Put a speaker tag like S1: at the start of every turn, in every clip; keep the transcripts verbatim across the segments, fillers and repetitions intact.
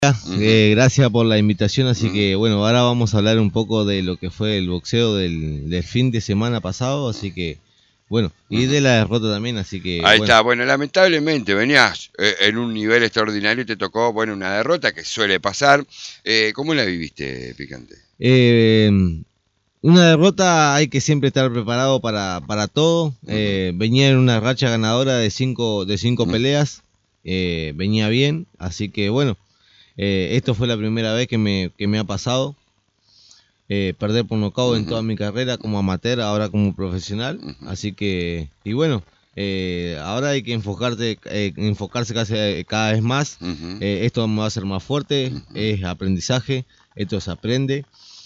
S1: Eh, gracias por la invitación, así
S2: Uh-huh.
S1: que bueno, ahora vamos a hablar un poco de lo que fue el boxeo del, del fin de semana pasado, así que bueno, y
S2: Uh-huh.
S1: de la derrota también, así que
S2: Ahí
S1: bueno.
S2: está, bueno, lamentablemente venías eh, en un nivel extraordinario y te tocó, bueno, una derrota que suele pasar. Eh, ¿Cómo la viviste, Picante?
S1: Eh, una derrota hay que siempre estar preparado para, para todo. Eh, venía en una racha ganadora de cinco, de cinco
S2: Uh-huh.
S1: peleas, eh, venía bien, así que bueno, eh, esto fue la primera vez que me, que me ha pasado. Eh, perder por nocaut
S2: Uh-huh.
S1: en toda mi carrera como amateur, ahora como profesional,
S2: Uh-huh.
S1: así que, y bueno, eh, ahora hay que enfocarse, eh, enfocarse casi, eh, cada vez más.
S2: Uh-huh.
S1: Eh, esto me va a hacer más fuerte,
S2: Uh-huh.
S1: es aprendizaje, esto se aprende.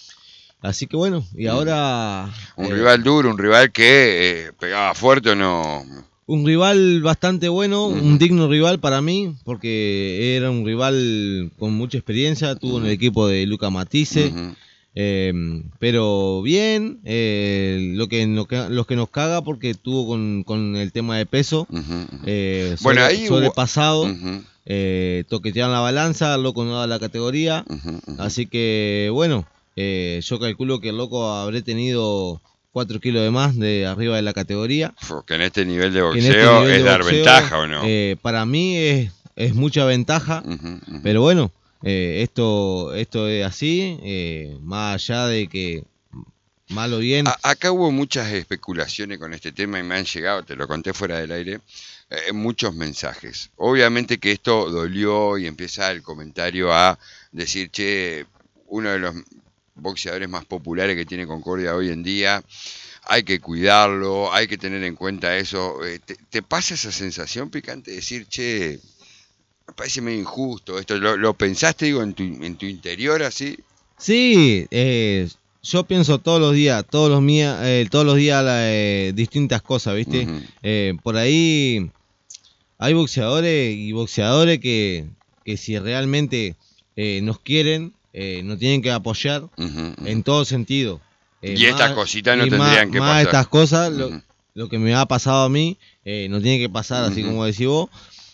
S1: Así que bueno, y ahora...
S2: Un
S1: eh,
S2: rival duro, un rival que eh, pegaba fuerte o no.
S1: Un rival bastante bueno,
S2: Uh-huh.
S1: un digno rival para mí, porque era un rival con mucha experiencia, tuvo en el equipo de Luca Matisse.
S2: Uh-huh.
S1: Eh, pero bien, eh, lo que lo que los que nos caga porque tuvo con, con el tema de peso,
S2: Uh-huh.
S1: eh, sobre,
S2: Bueno, ahí
S1: sobrepasado,
S2: hubo... uh-huh.
S1: eh, toquetearon la balanza, el loco no da la categoría,
S2: Uh-huh. Uh-huh.
S1: así que bueno, eh, yo calculo que el loco habré tenido cuatro kilos de más de arriba de la categoría.
S2: Que en este nivel de
S1: Que
S2: boxeo
S1: en este nivel
S2: es
S1: de
S2: dar
S1: boxeo,
S2: ventaja o no.
S1: Eh, para mí es, es mucha ventaja,
S2: Uh-huh. Uh-huh.
S1: pero bueno. Eh, esto, esto es así, eh, más allá de que mal o bien.
S2: A, acá hubo muchas especulaciones con este tema y me han llegado, te lo conté fuera del aire, eh, muchos mensajes. Obviamente que esto dolió y empieza el comentario a decir, che, uno de los boxeadores más populares que tiene Concordia hoy en día, hay que cuidarlo, hay que tener en cuenta eso. Eh, ¿te, ¿Te pasa esa sensación, Picante, de decir, che, me parece medio injusto esto? ¿Lo, lo pensaste, digo, en tu, en tu interior así?
S1: Sí, eh, yo pienso todos los días, todos los, mía, eh, todos los días eh, distintas cosas, ¿viste?
S2: Uh-huh.
S1: Eh, por ahí hay boxeadores y boxeadores que, que si realmente eh, nos quieren, eh, nos tienen que apoyar
S2: Uh-huh. Uh-huh.
S1: en todo sentido. Eh,
S2: y estas cositas no tendrían
S1: más,
S2: que
S1: más
S2: pasar.
S1: estas cosas, lo,
S2: Uh-huh.
S1: lo que me ha pasado a mí, eh, no tiene que pasar, uh-huh. así como decís vos,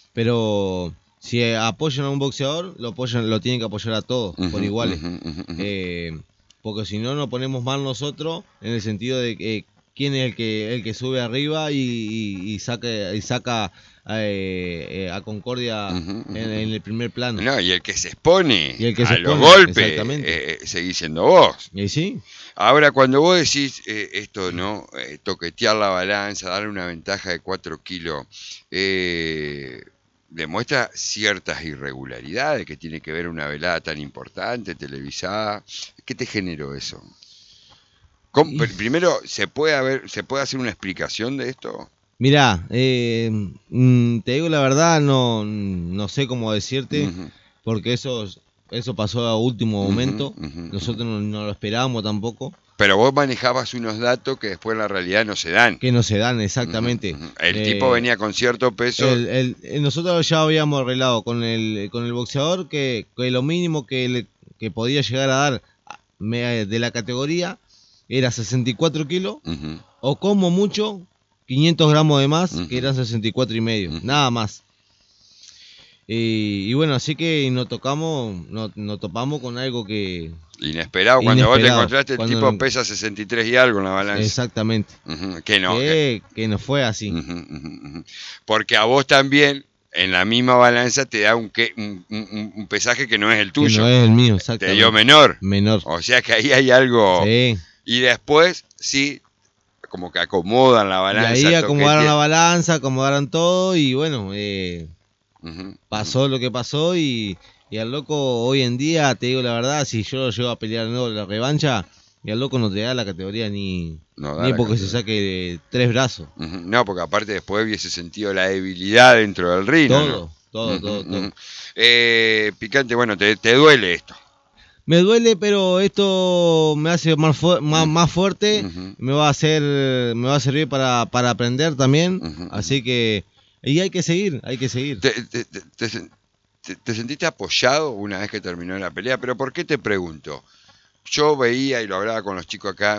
S1: pero si apoyan a un boxeador, lo apoyan, lo tienen que apoyar a todos, uh-huh. por iguales. Uh-huh. Uh-huh. Eh, porque si no, nos ponemos mal nosotros, en el sentido de que eh, quién es el que el que sube arriba y, y, y saca, y saca eh, eh, a Concordia uh-huh. en, en el primer plano.
S2: No, y el que se expone
S1: y el que
S2: a
S1: se
S2: los
S1: expone,
S2: golpes, eh, seguís siendo vos.
S1: ¿Y sí?
S2: Ahora, cuando vos decís eh, esto, ¿no? Eh, toquetear la balanza, darle una ventaja de cuatro kilos, eh, demuestra ciertas irregularidades que tiene que ver una velada tan importante, televisada. ¿Qué te generó eso? ¿Cómo, primero, ¿se puede, haber, ¿se puede hacer una explicación de esto?
S1: Mirá, eh, te digo la verdad, no, no sé cómo decirte, uh-huh. porque eso, eso pasó a último momento, uh-huh, uh-huh, nosotros no, no lo esperábamos tampoco.
S2: Pero vos manejabas unos datos que después en la realidad no se dan.
S1: Que no se dan, exactamente.
S2: Uh-huh, uh-huh. El eh, tipo venía con cierto peso.
S1: El, el, nosotros ya habíamos arreglado con el, con el boxeador que, que lo mínimo que, le, que podía llegar a dar de la categoría era sesenta y cuatro kilos, uh-huh. o como mucho quinientos gramos de más, uh-huh. que eran sesenta y cuatro y medio, uh-huh. nada más. Y, y bueno, así que nos tocamos, nos, nos topamos con algo que...
S2: Inesperado, cuando inesperado. Vos te encontraste, el cuando tipo pesa sesenta y tres y algo en la balanza.
S1: Exactamente.
S2: Uh-huh. Que no.
S1: Que, que no fue así.
S2: Uh-huh, uh-huh. Porque a vos también, en la misma balanza, te da un, que, un, un, un pesaje que no es el tuyo.
S1: Que no es el mío, exactamente.
S2: Te dio menor.
S1: Menor.
S2: O sea que ahí hay algo...
S1: Sí.
S2: Y después, sí, como que acomodan la balanza.
S1: Y ahí acomodaron la balanza, acomodaron todo y bueno, eh, uh-huh, pasó uh-huh. lo que pasó y, y al loco hoy en día, te digo la verdad, si yo lo llevo a pelear de nuevo la revancha, y al loco no te da la categoría ni,
S2: no
S1: ni porque se saque tres brazos.
S2: Uh-huh. No, porque aparte después hubiese sentido la debilidad dentro del ring.
S1: Todo,
S2: ¿no?
S1: todo,
S2: uh-huh,
S1: todo, todo.
S2: Uh-huh. Eh, Picante, bueno, te, te duele esto.
S1: Me duele, pero esto me hace más, fu- más, más fuerte, uh-huh. me va a hacer, me va a servir para, para aprender también, uh-huh. así que y hay que seguir, hay que seguir.
S2: ¿Te, te, te, te, te sentiste apoyado una vez que terminó la pelea? Pero ¿por qué te pregunto? Yo veía y lo hablaba con los chicos acá,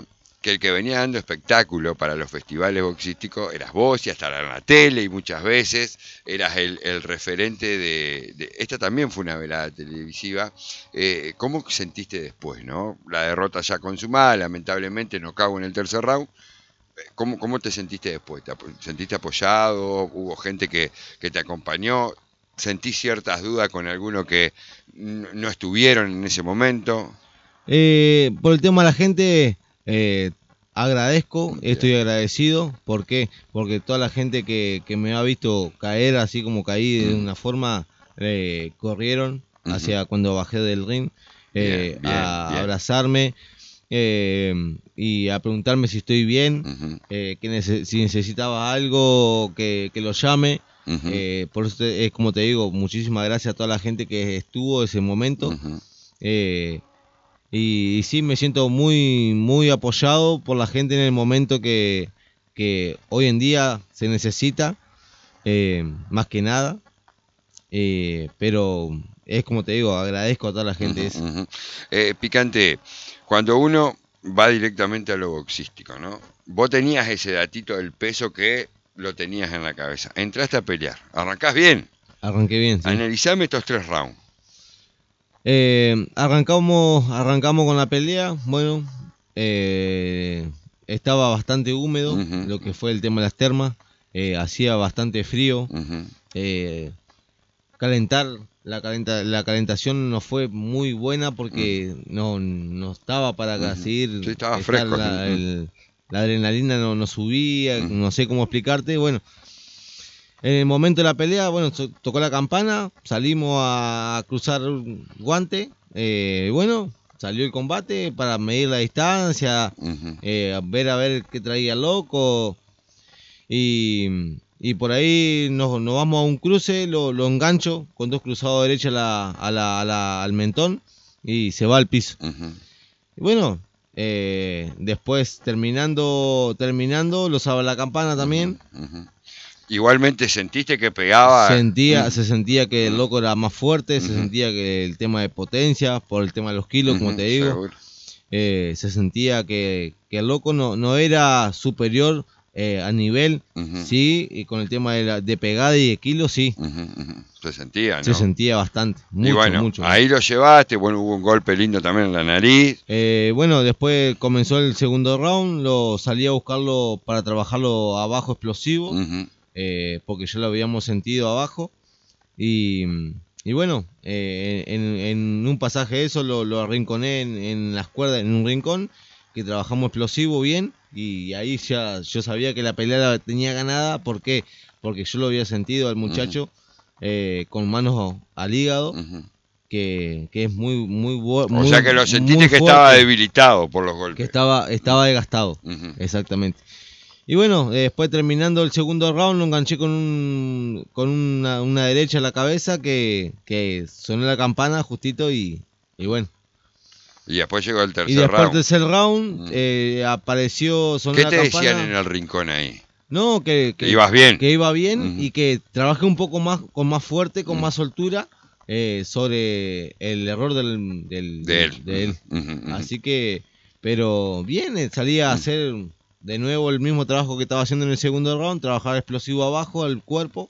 S2: que el que venía dando espectáculo para los festivales boxísticos eras vos, y hasta en la tele, y muchas veces eras el, el referente de, de... Esta también fue una velada televisiva. Eh, ¿Cómo sentiste después, no? La derrota ya consumada, lamentablemente no cago en el tercer round. ¿Cómo, ¿Cómo te sentiste después? ¿Te sentiste apoyado? ¿Hubo gente que, que te acompañó? ¿Sentí ciertas dudas con algunos que no estuvieron en ese momento?
S1: Eh, por el tema de la gente, eh, agradezco, estoy agradecido. ¿Por qué? Porque toda la gente que, que me ha visto caer así como caí de una forma, eh, corrieron hacia uh-huh. cuando bajé del ring, eh, bien, bien, a bien. abrazarme. Eh, y a preguntarme si estoy bien, uh-huh. eh, que nece- si necesitaba algo, que, que lo llame. Uh-huh. Eh, por eso te, es como te digo, muchísimas gracias a toda la gente que estuvo ese momento. Uh-huh. eh, y, y sí, me siento muy muy apoyado por la gente en el momento que, que hoy en día se necesita, eh, más que nada. Eh, pero es como te digo, agradezco a toda la gente.
S2: Uh-huh, uh-huh. Eh, Picante, cuando uno va directamente a lo boxístico, ¿no? Vos tenías ese datito del peso que lo tenías en la cabeza. Entraste a pelear. ¿Arrancás bien?
S1: Arranqué bien, sí.
S2: Analizame estos tres rounds.
S1: Eh, arrancamos, arrancamos con la pelea. Bueno, eh, estaba bastante húmedo, uh-huh, lo que fue el tema de las termas. Eh, hacía bastante frío. Uh-huh. Eh, calentar, la, calenta, la calentación no fue muy buena porque uh-huh. no, no estaba para uh-huh. seguir.
S2: Sí, estaba fresco.
S1: La, el, la adrenalina no, no subía, uh-huh. no sé cómo explicarte. Bueno, en el momento de la pelea, bueno, so, tocó la campana, salimos a cruzar guante. Eh, bueno, salió el combate para medir la distancia, uh-huh. eh, ver a ver qué traía el loco. Y... Y por ahí nos, nos vamos a un cruce, lo, lo engancho con dos cruzados derecha a la, a la, a la, al mentón y se va al piso. Uh-huh. Y bueno, eh, después terminando, terminando lo sabe la campana también.
S2: Uh-huh. Uh-huh. Igualmente sentiste que pegaba.
S1: Sentía, uh-huh. Se sentía que el loco era más fuerte, uh-huh. se sentía que el tema de potencia, por el tema de los kilos, uh-huh. como te digo, eh, se sentía que, que el loco no, no era superior. Eh, a nivel, uh-huh. sí, y con el tema de, la, de pegada y de kilos, sí.
S2: Uh-huh, uh-huh. Se sentía, ¿no?
S1: Se sentía bastante, mucho,
S2: y bueno,
S1: mucho.
S2: Ahí lo llevaste, bueno, hubo un golpe lindo también en la nariz.
S1: Eh, bueno, después comenzó el segundo round, lo salí a buscarlo para trabajarlo abajo explosivo, uh-huh. eh, porque ya lo habíamos sentido abajo. Y, y bueno, eh, en, en un pasaje de eso lo, lo arrinconé en, en las cuerdas, en un rincón, que trabajamos explosivo bien. Y ahí ya yo sabía que la pelea la tenía ganada. ¿Por qué? Porque yo lo había sentido al muchacho, uh-huh. eh, con manos al hígado, uh-huh. que, que es muy muy bueno.
S2: O sea que lo sentiste que fuerte, estaba debilitado por los golpes.
S1: Que estaba, estaba desgastado, uh-huh. exactamente. Y bueno, eh, después terminando el segundo round lo enganché con un con una, una derecha en la cabeza que, que sonó la campana justito y, y bueno.
S2: Y después llegó el tercer round.
S1: Y después
S2: round.
S1: el tercer round eh, apareció, sonó
S2: ¿Qué
S1: la
S2: te
S1: campana.
S2: decían en el rincón ahí?
S1: No, que, que
S2: ibas bien.
S1: Que iba bien uh-huh. y que trabajé un poco más, con más fuerte, con uh-huh. más soltura, eh, sobre el error del, del
S2: de él.
S1: De él.
S2: Uh-huh. Uh-huh.
S1: Así que, pero bien, salí a uh-huh. hacer de nuevo el mismo trabajo que estaba haciendo en el segundo round, trabajar explosivo abajo al cuerpo.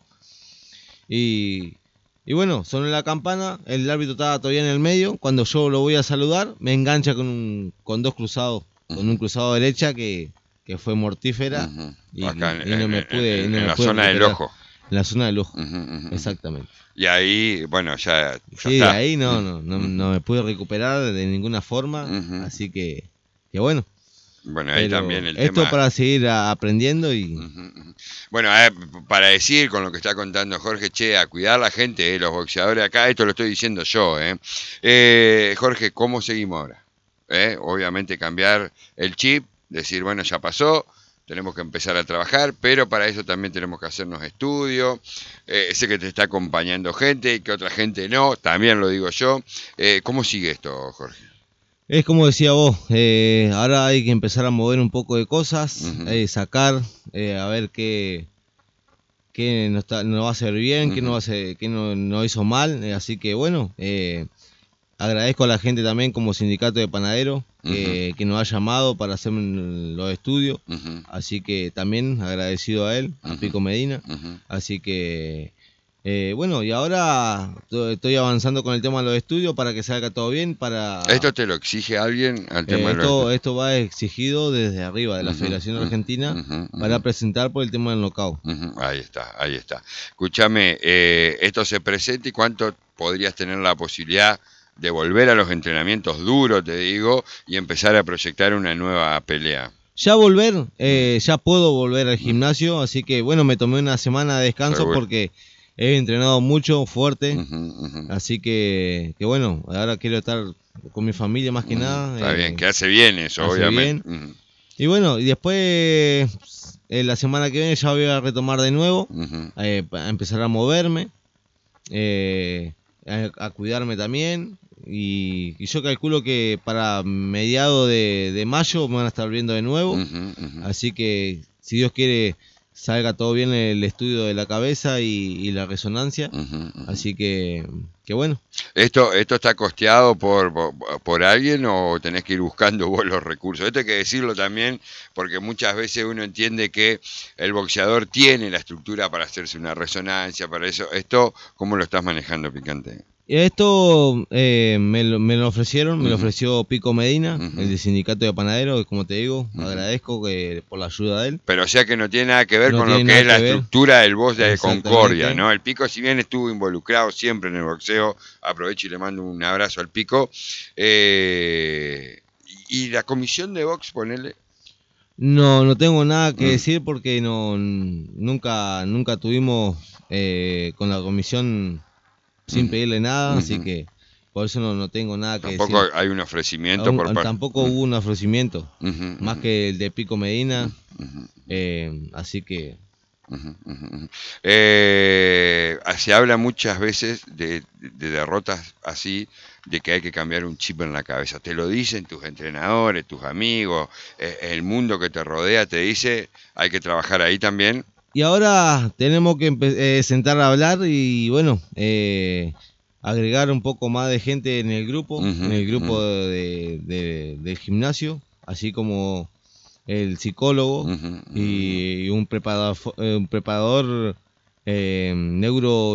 S1: Y... Y bueno, sonó la campana, el árbitro estaba todavía en el medio. Cuando yo lo voy a saludar, me engancha con un, con dos cruzados, uh-huh. con un cruzado derecha que, que fue mortífera. Uh-huh. Y,
S2: Acá en,
S1: y no me pude.
S2: En,
S1: no
S2: en
S1: me
S2: la
S1: pude
S2: zona recuperar. Del ojo.
S1: En la zona del ojo, uh-huh, uh-huh. exactamente.
S2: Y ahí, bueno, ya. ya
S1: sí,
S2: está.
S1: ahí no, no, no, uh-huh. no me pude recuperar de ninguna forma. Uh-huh. Así que, que bueno.
S2: Bueno, ahí
S1: Pero
S2: también el
S1: esto
S2: tema...
S1: para seguir aprendiendo y...
S2: Uh-huh. Bueno, eh, para decir con lo que está contando Jorge, che, a cuidar a la gente, eh, los boxeadores acá, esto lo estoy diciendo yo, eh. Eh, Jorge, ¿cómo seguimos ahora? Eh, obviamente cambiar el chip, decir, bueno, ya pasó, tenemos que empezar a trabajar, pero para eso también tenemos que hacernos estudios. Eh, sé que te está acompañando gente, que otra gente no, también lo digo yo. Eh, ¿Cómo sigue esto, Jorge?
S1: Es como decía vos, eh, ahora hay que empezar a mover un poco de cosas, uh-huh. eh, sacar, eh, a ver qué, qué nos, está, nos va a hacer bien, uh-huh. qué, no va a hacer, qué no, no hizo mal. Eh, así que bueno, eh, agradezco a la gente también como sindicato de panaderos, que, uh-huh. que nos ha llamado para hacer los estudios, uh-huh. así que también agradecido a él, a uh-huh. Pico Medina, uh-huh. así que eh, bueno, y ahora estoy avanzando con el tema de los estudios para que salga todo bien. Para
S2: ¿Esto te lo exige alguien al tema
S1: eh,
S2: de
S1: esto,
S2: los...
S1: esto va exigido desde arriba de la uh-huh. Federación uh-huh. Argentina uh-huh. para presentar por el tema del knockout.
S2: Uh-huh. Ahí está, ahí está. Escúchame, eh, esto se presenta y cuánto podrías tener la posibilidad de volver a los entrenamientos duros, te digo, y empezar a proyectar una nueva pelea.
S1: Ya volver, eh, ya puedo volver al gimnasio, así que bueno, me tomé una semana de descanso Seguro. porque he entrenado mucho, fuerte, uh-huh, uh-huh. así que, que bueno, ahora quiero estar con mi familia más que uh-huh. nada.
S2: Está
S1: eh,
S2: bien, que hace bien eso, hace obviamente.
S1: Bien. Uh-huh. Y bueno, y después eh, la semana que viene ya voy a retomar de nuevo, uh-huh. eh, a empezar a moverme, eh, a, a cuidarme también. Y, y yo calculo que para mediados de, de mayo me van a estar viendo de nuevo, uh-huh, uh-huh. así que si Dios quiere salga todo bien el estudio de la cabeza y, y la resonancia, uh-huh, uh-huh. así que, que bueno.
S2: ¿Esto esto está costeado por, por, por alguien o tenés que ir buscando vos los recursos? Esto hay que decirlo también porque muchas veces uno entiende que el boxeador tiene la estructura para hacerse una resonancia, para eso. ¿Esto cómo lo estás manejando, Picante?
S1: Esto eh, me, lo, me lo ofrecieron, uh-huh. me lo ofreció Pico Medina, uh-huh. el del sindicato de panaderos, como te digo, uh-huh. agradezco que, por la ayuda de él.
S2: Pero o sea que no tiene nada que ver no con lo que es la ver. estructura del box de Concordia, ¿no? El Pico, si bien estuvo involucrado siempre en el boxeo, aprovecho y le mando un abrazo al Pico. Eh, y la comisión de box, ponele.
S1: No, no tengo nada que uh-huh. decir porque no nunca, nunca tuvimos eh, con la comisión sin pedirle nada, uh-huh. así que por eso no, no tengo nada que
S2: tampoco
S1: decir.
S2: Tampoco hay un ofrecimiento
S1: Aún,
S2: por parte.
S1: Tampoco uh-huh. hubo un ofrecimiento,
S2: uh-huh.
S1: más que el de Pico Medina, uh-huh. eh, así que...
S2: Uh-huh. Uh-huh. Eh, se habla muchas veces de, de derrotas así, de que hay que cambiar un chip en la cabeza. Te lo dicen tus entrenadores, tus amigos, eh, el mundo que te rodea te dice, hay que trabajar ahí también.
S1: Y ahora tenemos que empe- eh, sentar a hablar y bueno, eh, agregar un poco más de gente en el grupo, uh-huh, en el grupo uh-huh. de, de, del gimnasio, así como el psicólogo uh-huh, y un preparador, un preparador eh, neuro,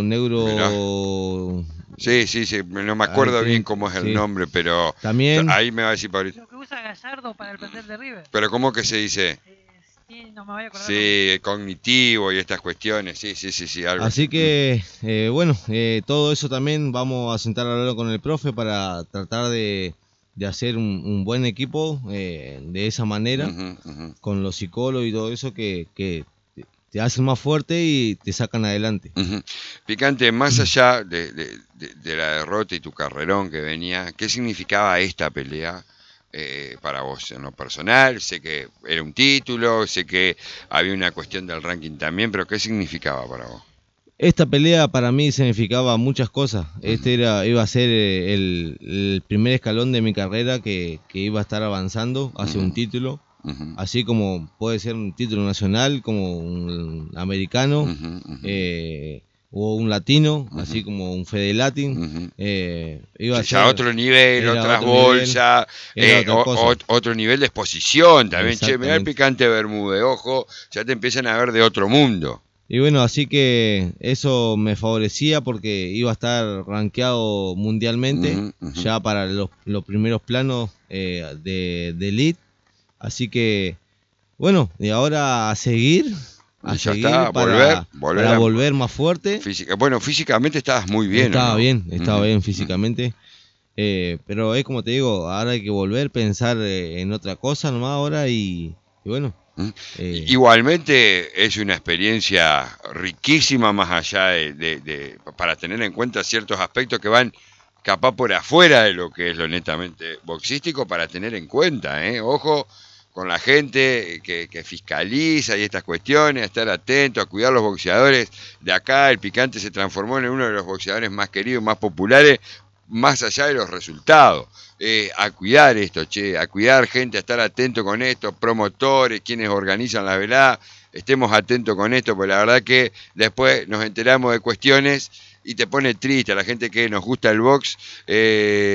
S1: neuro.
S2: Sí, sí, sí, no me acuerdo bien cómo es el sí. nombre, pero
S1: también
S2: ahí me va a decir Pablito.
S3: Lo que usa Gallardo para el plantel de River.
S2: Pero ¿cómo que se dice?
S3: Eh, Sí, no me voy a acordar.
S2: Sí, cognitivo y estas cuestiones, sí, sí, sí, sí, algo.
S1: Así que, eh, bueno, eh, todo eso también vamos a sentar a hablar con el profe para tratar de, de hacer un, un buen equipo eh, de esa manera, uh-huh, uh-huh. con los psicólogos y todo eso que, que te hacen más fuerte y te sacan adelante.
S2: Uh-huh. Picante, más allá de, de, de, de la derrota y tu carrerón que venía, ¿qué significaba esta pelea? Eh, para vos en lo personal, sé que era un título, sé que había una cuestión del ranking también, pero ¿qué significaba para vos?
S1: Esta pelea para mí significaba muchas cosas. Uh-huh. Este era iba a ser el, el primer escalón de mi carrera que, que iba a estar avanzando hacia uh-huh. un título, uh-huh. así como puede ser un título nacional, como un americano, uh-huh. Uh-huh. Eh, o un latino, uh-huh. así como un Fede Latin, uh-huh. eh, iba
S2: sí,
S1: a ser,
S2: otro nivel, otras bolsas, eh, o, otro nivel de exposición también. Che, mirá el Picante Bermúdez, ojo, ya te empiezan a ver de otro mundo.
S1: Y bueno, así que eso me favorecía porque iba a estar rankeado mundialmente, uh-huh, uh-huh. ya para los, los primeros planos eh, de, de elite. Así que, bueno, y ahora a seguir... A
S2: ya
S1: seguir
S2: está,
S1: para,
S2: volver, volver,
S1: para
S2: a,
S1: volver más fuerte.
S2: Física, bueno, físicamente estabas muy bien.
S1: Estaba
S2: ¿no?
S1: bien, estaba uh-huh. bien físicamente.
S2: Uh-huh.
S1: Eh, pero es como te digo, ahora hay que volver, pensar eh, en otra cosa nomás ahora y, y bueno.
S2: Uh-huh. Eh, Igualmente es una experiencia riquísima más allá de, de, de, para tener en cuenta ciertos aspectos que van capaz por afuera de lo que es lo netamente boxístico para tener en cuenta, ¿eh? Ojo con la gente que, que fiscaliza y estas cuestiones, a estar atento, a cuidar los boxeadores de acá. El Picante se transformó en uno de los boxeadores más queridos, más populares, más allá de los resultados. Eh, a cuidar esto, che, a cuidar gente, a estar atento con esto, promotores, quienes organizan la velada, estemos atentos con esto, porque la verdad que después nos enteramos de cuestiones y te pone triste a la gente que nos gusta el box, eh,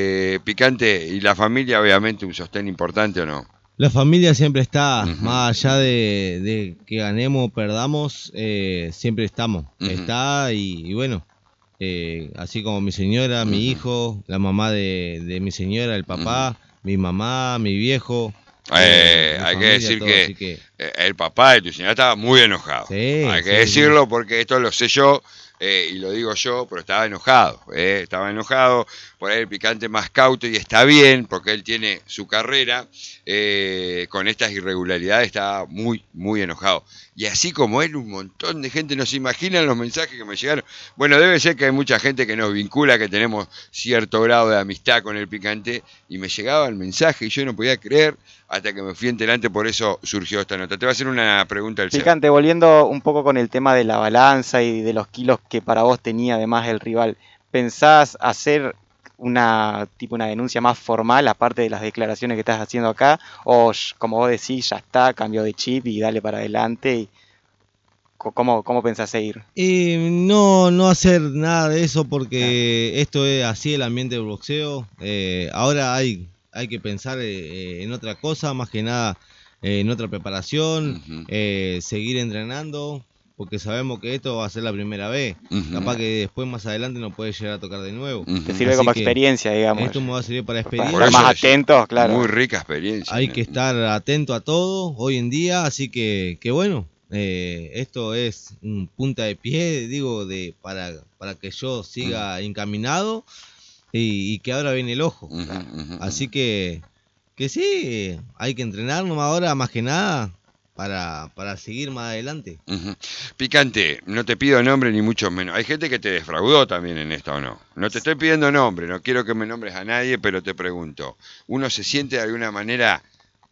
S2: Picante, ¿y la familia obviamente un sostén importante o no?
S1: La familia siempre está,
S2: Uh-huh.
S1: más allá de, de que ganemos o perdamos, eh, siempre estamos.
S2: Uh-huh.
S1: Está y, y bueno, eh, así como mi señora, uh-huh. mi hijo, la mamá de, de mi señora, el papá, uh-huh. mi mamá, mi viejo.
S2: Eh, hay familia, que decir todo, que, que el papá de tu señora estaba muy enojado. Sí, hay que sí, decirlo sí. porque esto lo sé yo. Eh, y lo digo yo, pero estaba enojado, eh, estaba enojado, por ahí el Picante más cauto, y está bien, porque él tiene su carrera, eh, con estas irregularidades estaba muy, muy enojado. Y así como él, un montón de gente, no se imaginan los mensajes que me llegaron. Bueno, debe ser que hay mucha gente que nos vincula, que tenemos cierto grado de amistad con el Picante, y me llegaba el mensaje y yo no podía creer, hasta que me fui enterante, por eso surgió esta nota. Te voy a hacer una pregunta al
S4: Picante, ser. Volviendo un poco con el tema de la balanza y de los kilos que para vos tenía además el rival, ¿pensás hacer una tipo una denuncia más formal aparte de las declaraciones que estás haciendo acá? O como vos decís, ya está, cambio de chip y dale para adelante? Y ¿Cómo, cómo pensás seguir?
S1: Eh, no, no hacer nada de eso porque claro. esto es así el ambiente del boxeo. Eh, ahora hay... Hay que pensar eh, en otra cosa, más que nada eh, en otra preparación, uh-huh. eh, seguir entrenando, porque sabemos que esto va a ser la primera vez. Uh-huh. Capaz que después, más adelante, nos puede llegar a tocar de nuevo.
S4: Uh-huh. Te sirve como experiencia, digamos.
S1: Esto me va a servir para experiencia.
S4: Para estar más atentos, claro.
S2: Muy rica experiencia.
S1: Hay
S2: ¿no?
S1: que estar atento a todo hoy en día, así que, que bueno, eh, esto es un punta de pie, digo, de para, para que yo siga uh-huh. encaminado. Y, y que ahora viene el ojo. Uh-huh, uh-huh, Así que, que sí, hay que entrenarnos ahora más que nada para, para seguir más adelante.
S2: Uh-huh. Picante, no te pido nombre ni mucho menos. Hay gente que te defraudó también en esto, ¿o no? No te estoy pidiendo nombre, no quiero que me nombres a nadie, pero te pregunto, ¿uno se siente de alguna manera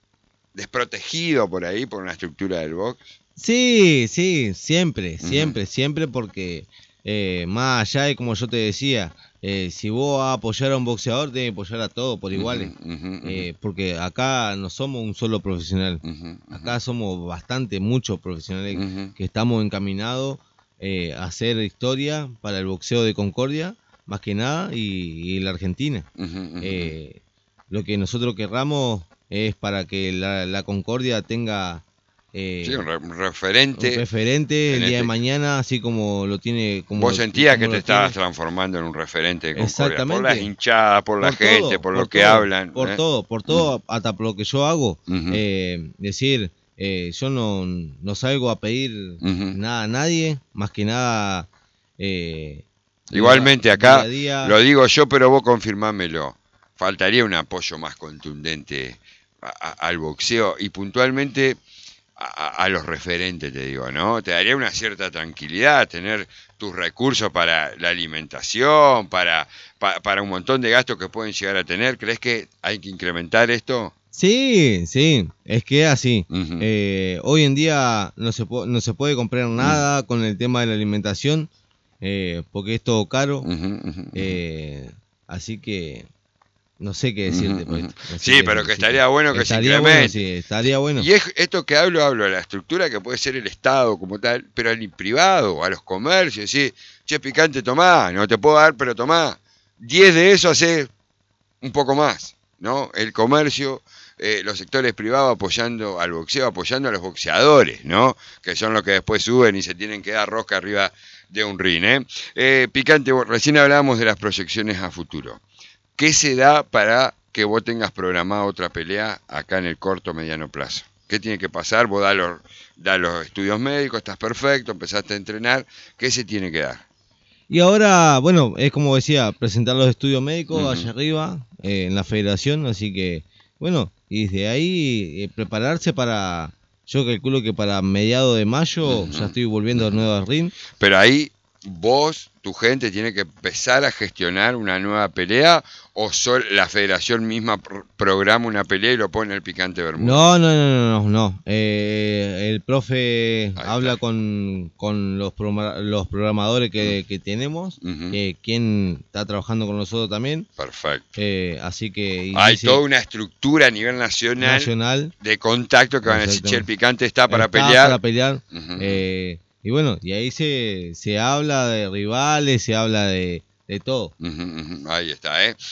S2: desprotegido por ahí, por una estructura del box?
S1: Sí, sí, siempre, uh-huh. siempre, siempre porque eh, más allá de como yo te decía, Eh, si vos vas a apoyar a un boxeador, tenés que apoyar a todos por iguales, uh-huh, uh-huh, eh, porque acá no somos un solo profesional, uh-huh, uh-huh. acá somos bastante, muchos profesionales uh-huh. que estamos encaminados eh, a hacer historia para el boxeo de Concordia, más que nada, y, y la Argentina. Uh-huh, uh-huh. Eh, lo que nosotros querramos es para que la, la Concordia tenga...
S2: Eh, sí, un, re- un referente.
S1: Un referente el día este... de mañana, así como lo tiene. Como
S2: Vos sentías
S1: como
S2: que te estabas transformando en un referente de Concordia.
S1: Exactamente.
S2: Por las hinchadas, por, por la todo, gente, por, por lo todo, que hablan.
S1: Por
S2: ¿eh?
S1: todo, por todo, uh-huh. hasta por lo que yo hago.
S2: Uh-huh.
S1: Eh, decir, eh, yo no, no salgo a pedir uh-huh. nada a nadie, más que nada. Eh,
S2: Igualmente,
S1: día,
S2: acá
S1: día día.
S2: Lo digo yo, pero vos confirmámelo. Faltaría un apoyo más contundente a, a, al boxeo y puntualmente. A, a los referentes, te digo, ¿no? Te daría una cierta tranquilidad tener tus recursos para la alimentación, para, para, para un montón de gastos que pueden llegar a tener. ¿Crees que hay que incrementar esto?
S1: Sí, sí, es que es así. Uh-huh. Eh, hoy en día no se, po- no se puede comprar nada uh-huh. con el tema de la alimentación, eh, porque es todo caro. Uh-huh, uh-huh. Eh, así que... No sé qué decirte. Uh-huh. No sé
S2: sí,
S1: qué
S2: pero que
S1: decirte.
S2: estaría bueno que
S1: estaría
S2: se incremente.
S1: Bueno, sí, estaría bueno.
S2: Y es, esto que hablo, hablo de la estructura que puede ser el Estado como tal, pero al privado, a los comercios, ¿sí? Che, Picante, tomá, no te puedo dar, pero tomá. diez de eso hace un poco más, ¿no? El comercio, eh, los sectores privados apoyando al boxeo, apoyando a los boxeadores, ¿no? Que son los que después suben y se tienen que dar rosca arriba de un ring, ¿eh? eh Picante, recién hablábamos de las proyecciones a futuro. ¿Qué se da para que vos tengas programada otra pelea acá en el corto mediano plazo? ¿Qué tiene que pasar? Vos das los, da los estudios médicos, estás perfecto, empezaste a entrenar. ¿Qué se tiene que dar?
S1: Y ahora, bueno, es como decía, presentar los estudios médicos uh-huh. allá arriba, eh, en la federación. Así que, bueno, y desde ahí eh, prepararse para... Yo calculo que para mediados de mayo uh-huh. ya estoy volviendo uh-huh. de nuevo al ring.
S2: Pero ahí... ¿Vos, tu gente, tiene que empezar a gestionar una nueva pelea o sol, la federación misma pr- programa una pelea y lo pone el Picante Bermúdez?
S1: No, no, no, no, no. Eh, el profe Ahí habla con, con los, pro- los programadores que, uh-huh. que tenemos, uh-huh. eh, quien está trabajando con nosotros también.
S2: Perfecto.
S1: Eh, así que...
S2: Hay dice, toda una estructura a nivel nacional, nacional de contacto que van a decir, che, el Picante está para
S1: está
S2: pelear.
S1: para pelear. Uh-huh. Eh, Y bueno, y ahí se, se habla de rivales, se habla de, de todo.
S2: Uh -huh, uh -huh. Ahí está, ¿eh?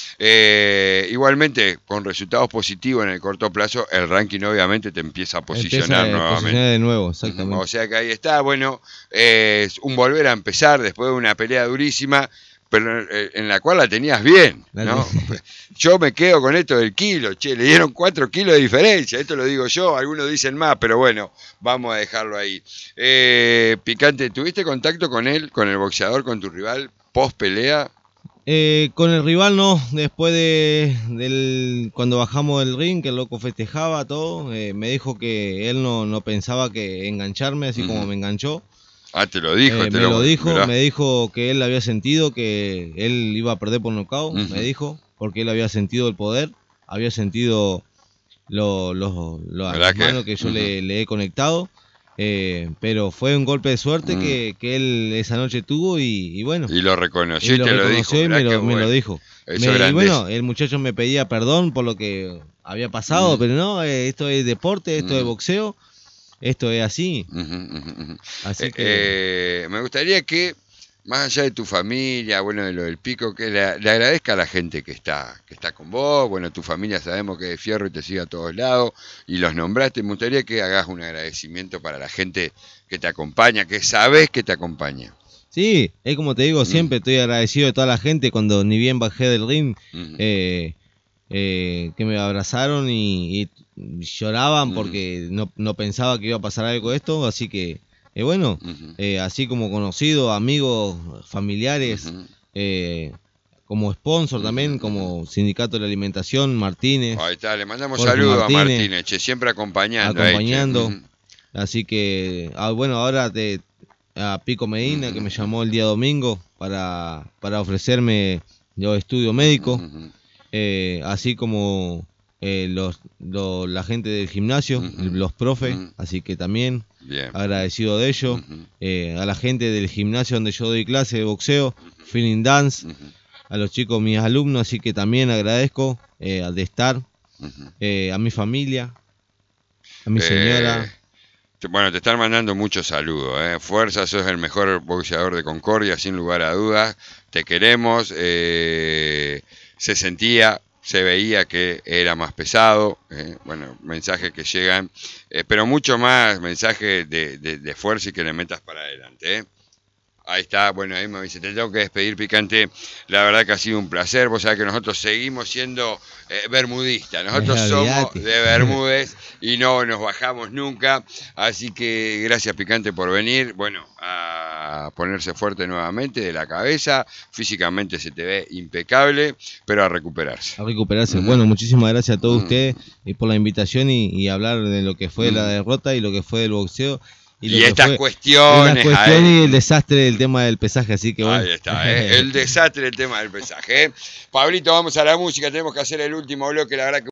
S2: ¿eh? Igualmente, con resultados positivos en el corto plazo, el ranking obviamente te empieza a posicionar
S1: empieza a
S2: nuevamente.
S1: Posicionar de nuevo, exactamente.
S2: Uh -huh. O sea que ahí está, bueno, eh, es un volver a empezar después de una pelea durísima, pero en la cual la tenías bien, ¿no? Yo me quedo con esto del kilo, che, le dieron cuatro kilos de diferencia, esto lo digo yo, algunos dicen más, pero bueno, vamos a dejarlo ahí. Eh, Picante, ¿tuviste contacto con él, con el boxeador, con tu rival, post pelea?
S1: Eh, con el rival no, después de del, cuando bajamos del ring, que el loco festejaba todo, eh, me dijo que él no, no pensaba que engancharme, así uh-huh. como me enganchó.
S2: Ah, te lo dijo.
S1: Eh,
S2: te
S1: me
S2: lo,
S1: lo dijo,
S2: mirá.
S1: me dijo que él había sentido que él iba a perder por nocaut, uh-huh. me dijo, porque él había sentido el poder, había sentido lo, lo, lo, las
S2: que?
S1: manos que yo uh-huh. le, le he conectado, eh, pero fue un golpe de suerte uh-huh. que, que él esa noche tuvo y, y bueno.
S2: Y lo reconoció y,
S1: y
S2: te
S1: lo
S2: lo dijo.
S1: Y me, lo,
S2: bueno.
S1: me lo dijo.
S2: Eso
S1: me, y bueno, el muchacho me pedía perdón por lo que había pasado, uh-huh. pero no, eh, esto es deporte, esto uh-huh. es boxeo. Esto es así. Uh -huh, uh -huh. Así
S2: eh,
S1: que...
S2: eh, me gustaría que, más allá de tu familia, bueno, de lo del pico, que le, le agradezca a la gente que está, que está con vos. Bueno, tu familia sabemos que es de fierro y te sigue a todos lados y los nombraste. Me gustaría que hagas un agradecimiento para la gente que te acompaña, que sabes que te acompaña.
S1: Sí, es como te digo, siempre uh -huh. estoy agradecido de toda la gente cuando ni bien bajé del ring, uh -huh. eh, eh, que me abrazaron y... y lloraban porque uh-huh. no, no pensaba que iba a pasar algo de esto, así que eh, bueno, uh-huh. eh, así como conocidos, amigos, familiares, uh-huh. eh, como sponsor uh-huh. también, como Sindicato de la Alimentación, Martínez.
S2: Ahí está, le mandamos saludos a Martínez, che, siempre acompañando.
S1: Acompañando,
S2: ahí, uh-huh.
S1: así que, ah, bueno, ahora te, a Pico Medina, uh-huh. que me llamó el día domingo para, para ofrecerme los estudios médicos, uh-huh. eh, así como... Eh, los, los, la gente del gimnasio, uh-huh. los profes, uh-huh. así que también Bien. agradecido de ello, uh-huh. eh, a la gente del gimnasio donde yo doy clase de boxeo, uh-huh. Feeling Dance, uh-huh. a los chicos, mis alumnos, así que también agradezco eh, de estar, uh-huh. eh, a mi familia, a mi eh, señora.
S2: Bueno, te están mandando muchos saludos, eh. Fuerza, sos el mejor boxeador de Concordia, sin lugar a dudas, te queremos, eh, se sentía... se veía que era más pesado, eh, bueno, mensajes que llegan, eh, pero mucho más mensajes de, de, de fuerza y que le metas para adelante. Eh. Ahí está, bueno, ahí me dice, te tengo que despedir, Picante, la verdad que ha sido un placer, vos sabés que nosotros seguimos siendo eh, bermudistas, nosotros somos de Bermúdez y no nos bajamos nunca, así que gracias, Picante, por venir, bueno, a ponerse fuerte nuevamente de la cabeza, físicamente se te ve impecable, pero a recuperarse.
S1: A recuperarse, uh-huh. bueno, muchísimas gracias a todos uh-huh. ustedes por la invitación y, y hablar de lo que fue uh-huh. la derrota y lo que fue el boxeo.
S2: Y, y estas fue, cuestiones.
S1: Las cuestiones y el desastre del tema del pesaje, así que bueno.
S2: Ahí está, ¿eh? El desastre del tema del pesaje. ¿eh? Pablito, vamos a la música, tenemos que hacer el último bloque, la verdad que